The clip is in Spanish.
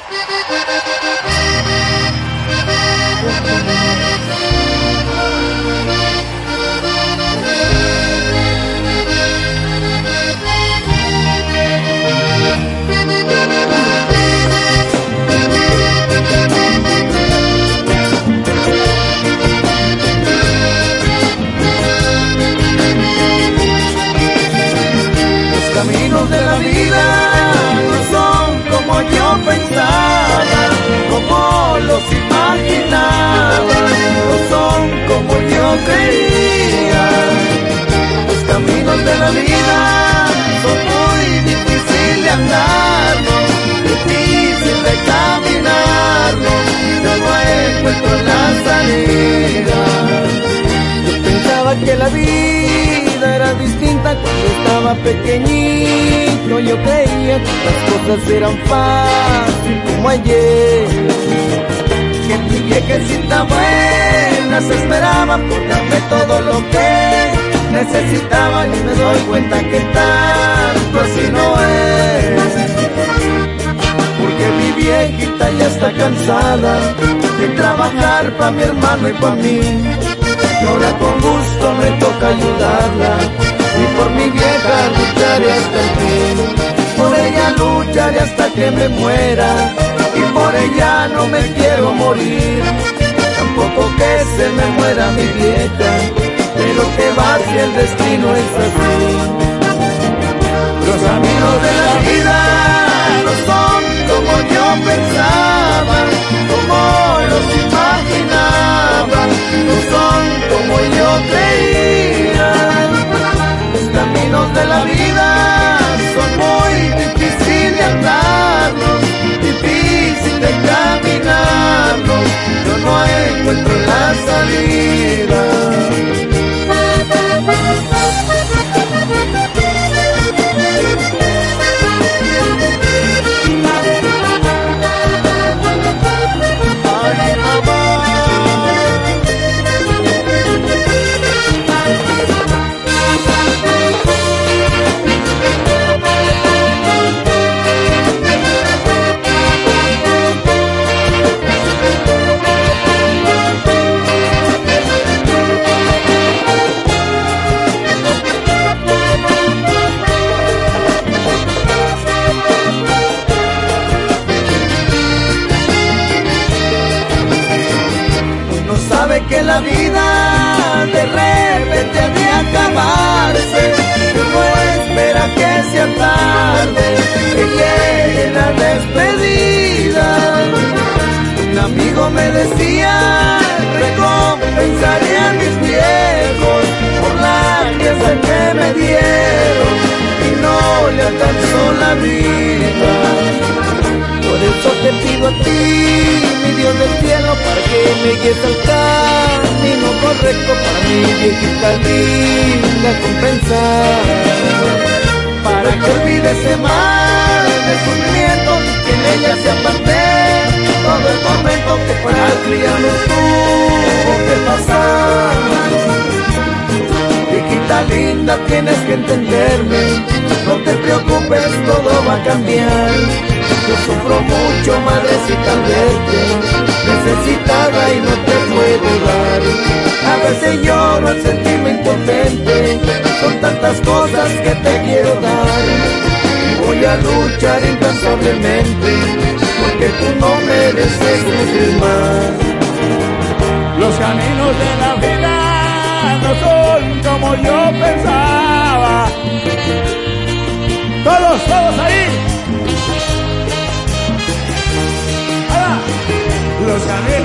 Caminos de la vida no son como yo pensaba, como los imaginaba, no son como yo creía. Los caminos de la vida son muy difíciles de andarlos, difíciles de caminarlos, yo no encuentro la salida. Yo pensaba que la vida era distinta cuando estaba pequeñito. Yo creía que las cosas eran fáciles como ayer, que mi viejecita buena se esperaba por darme todo lo que necesitaba, y me doy cuenta que tanto así no es, porque mi viejita ya está cansada de trabajar pa' mi hermano y pa' mí. Y ahora con gusto me toca ayudarla, y por mi vieja lucharé hasta el fin. Por ella lucharé hasta que me muera, y por ella no me quiero morir. Tampoco que se me muera mi vieja, pero que va si el destino es así. Los caminos de la vida no son como yo pensaba, como los imaginaba, no son como yo creía. Los caminos de la vida son muy difíciles de andarlos, difíciles de caminarlos, yo no encuentro la salida. Que la vida de repente ha de acabarse, uno espera que sea tarde, que llegue la despedida. Un amigo me decía, recompensaré a mis viejos por la crianza que me dieron, y no le alcanzó la vida. Por eso te pido a ti, mi Dios del cielo, para que me guíes al camino correcto, para mi viejita linda compensar, para que olvide ese mal de sufrimiento, que en ella se aparte todo el momento que para criarnos tuvo que pasar. Viejita linda, tienes que entenderme, no te preocupes, todo va a cambiar. Yo sufro mucho, madrecita, al verte necesitada y no te puedo dar. A veces lloro al sentirme impotente, son tantas cosas que te quiero dar. Y voy a luchar incansablemente, porque tú no mereces sufrir más. Los caminos de la vida no son como yo pensaba. Todos ahí. Los caminos